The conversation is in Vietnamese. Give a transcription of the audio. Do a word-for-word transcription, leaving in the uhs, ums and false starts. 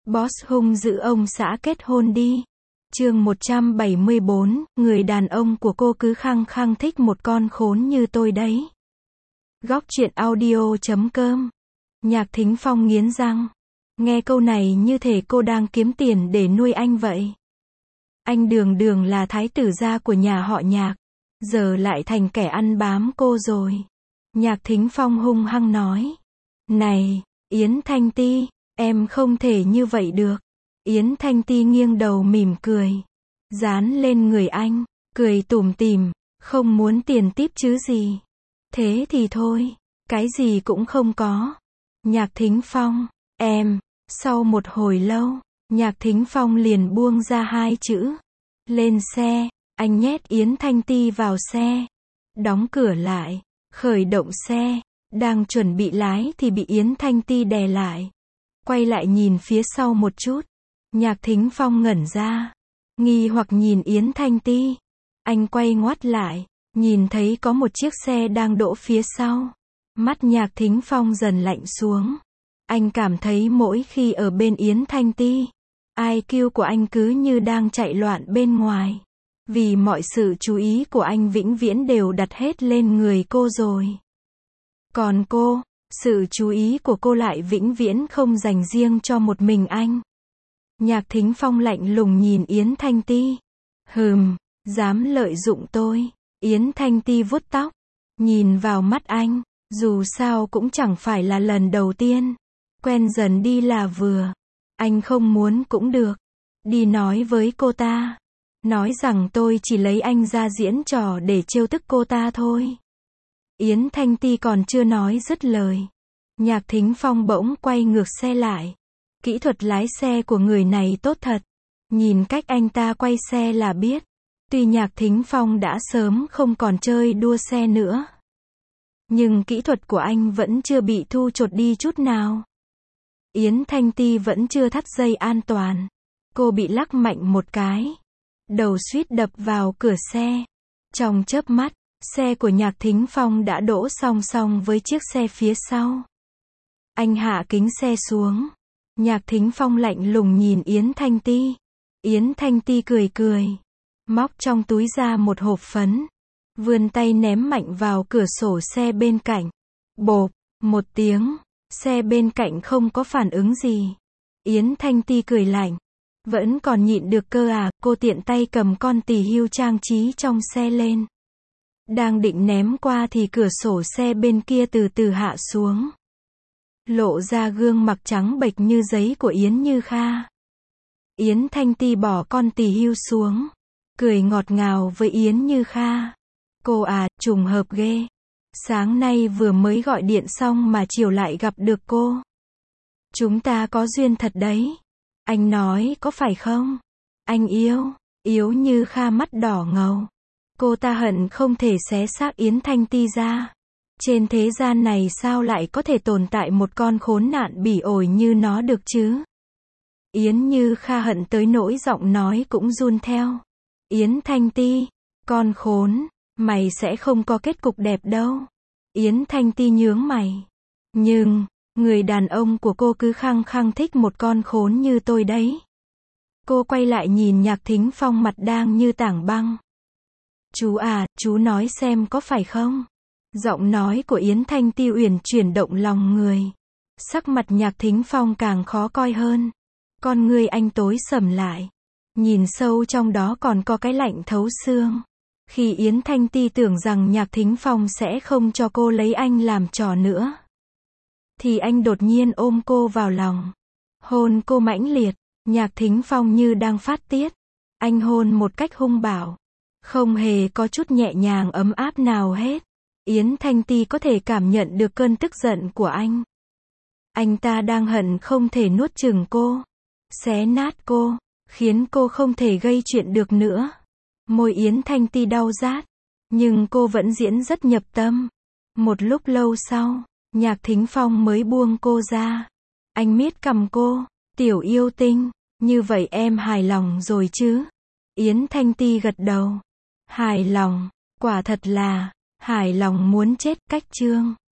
Boss hung dữ ông xã kết hôn đi. Chương một trăm bảy mươi bốn, người đàn ông của cô cứ khăng khăng thích một con khốn như tôi đấy. Góc truyện audio chấm com. Nhạc Thính Phong nghiến răng. Nghe câu này như thể cô đang kiếm tiền để nuôi anh vậy. Anh đường đường là thái tử gia của nhà họ Nhạc, giờ lại thành kẻ ăn bám cô rồi. Nhạc Thính Phong hung hăng nói. Này, Yến Thanh Ti, em không thể như vậy được. Yến Thanh Ti nghiêng đầu mỉm cười, dán lên người anh, cười tủm tỉm, không muốn tiền típ chứ gì. Thế thì thôi, cái gì cũng không có. Nhạc Thính Phong, em, sau một hồi lâu, Nhạc Thính Phong liền buông ra hai chữ. Lên xe, anh nhét Yến Thanh Ti vào xe, đóng cửa lại, khởi động xe, đang chuẩn bị lái thì bị Yến Thanh Ti đè lại. Quay lại nhìn phía sau một chút, Nhạc Thính Phong ngẩn ra, nghi hoặc nhìn Yến Thanh Ti. Anh quay ngoắt lại, nhìn thấy có một chiếc xe đang đỗ phía sau. Mắt Nhạc Thính Phong dần lạnh xuống. Anh cảm thấy mỗi khi ở bên Yến Thanh Ti, i kiu của anh cứ như đang chạy loạn bên ngoài. Vì mọi sự chú ý của anh vĩnh viễn đều đặt hết lên người cô rồi. Còn cô, sự chú ý của cô lại vĩnh viễn không dành riêng cho một mình anh. Nhạc Thính Phong lạnh lùng nhìn Yến Thanh Ti. Hừm, dám lợi dụng tôi. Yến Thanh Ti vuốt tóc, nhìn vào mắt anh, dù sao cũng chẳng phải là lần đầu tiên. Quen dần đi là vừa. Anh không muốn cũng được. Đi nói với cô ta. Nói rằng tôi chỉ lấy anh ra diễn trò để trêu tức cô ta thôi. Yến Thanh Ti còn chưa nói dứt lời. Nhạc Thính Phong bỗng quay ngược xe lại. Kỹ thuật lái xe của người này tốt thật. Nhìn cách anh ta quay xe là biết. Tuy Nhạc Thính Phong đã sớm không còn chơi đua xe nữa, nhưng kỹ thuật của anh vẫn chưa bị thu chột đi chút nào. Yến Thanh Ti vẫn chưa thắt dây an toàn. Cô bị lắc mạnh một cái. Đầu suýt đập vào cửa xe. Trong chớp mắt, xe của Nhạc Thính Phong đã đỗ song song với chiếc xe phía sau. Anh hạ kính xe xuống. Nhạc Thính Phong lạnh lùng nhìn Yến Thanh Ti. Yến Thanh Ti cười cười, móc trong túi ra một hộp phấn, vươn tay ném mạnh vào cửa sổ xe bên cạnh. Bộp, một tiếng, xe bên cạnh không có phản ứng gì. Yến Thanh Ti cười lạnh. Vẫn còn nhịn được cơ à, cô tiện tay cầm con tỳ hưu trang trí trong xe lên. Đang định ném qua thì cửa sổ xe bên kia từ từ hạ xuống. Lộ ra gương mặt trắng bệch như giấy của Yến Như Kha. Yến Thanh Ti bỏ con tỳ hưu xuống, cười ngọt ngào với Yến Như Kha. Cô à, trùng hợp ghê. Sáng nay vừa mới gọi điện xong mà chiều lại gặp được cô. Chúng ta có duyên thật đấy. Anh nói có phải không? Anh yêu. Yến Như Kha mắt đỏ ngầu. Cô ta hận không thể xé xác Yến Thanh Ti ra. Trên thế gian này sao lại có thể tồn tại một con khốn nạn bỉ ổi như nó được chứ? Yến Như Kha hận tới nỗi giọng nói cũng run theo. Yến Thanh Ti, con khốn, mày sẽ không có kết cục đẹp đâu. Yến Thanh Ti nhướng mày. Nhưng, người đàn ông của cô cứ khăng khăng thích một con khốn như tôi đấy. Cô quay lại nhìn Nhạc Thính Phong mặt đang như tảng băng. Chú à, chú nói xem có phải không? Giọng nói của Yến Thanh Ti uyển chuyển động lòng người. Sắc mặt Nhạc Thính Phong càng khó coi hơn. Con ngươi anh tối sầm lại. Nhìn sâu trong đó còn có cái lạnh thấu xương. Khi Yến Thanh Ti tưởng rằng Nhạc Thính Phong sẽ không cho cô lấy anh làm trò nữa, thì anh đột nhiên ôm cô vào lòng. Hôn cô mãnh liệt. Nhạc Thính Phong như đang phát tiết. Anh hôn một cách hung bạo. Không hề có chút nhẹ nhàng ấm áp nào hết. Yến Thanh Ti có thể cảm nhận được cơn tức giận của anh. Anh ta đang hận không thể nuốt chửng cô, xé nát cô, khiến cô không thể gây chuyện được nữa. Môi Yến Thanh Ti đau rát, nhưng cô vẫn diễn rất nhập tâm. Một lúc lâu sau, Nhạc Thính Phong mới buông cô ra. Anh miết cằm cô. Tiểu yêu tinh, như vậy em hài lòng rồi chứ? Yến Thanh Ti gật đầu. Hài lòng, quả thật là hài lòng muốn chết. Cách chương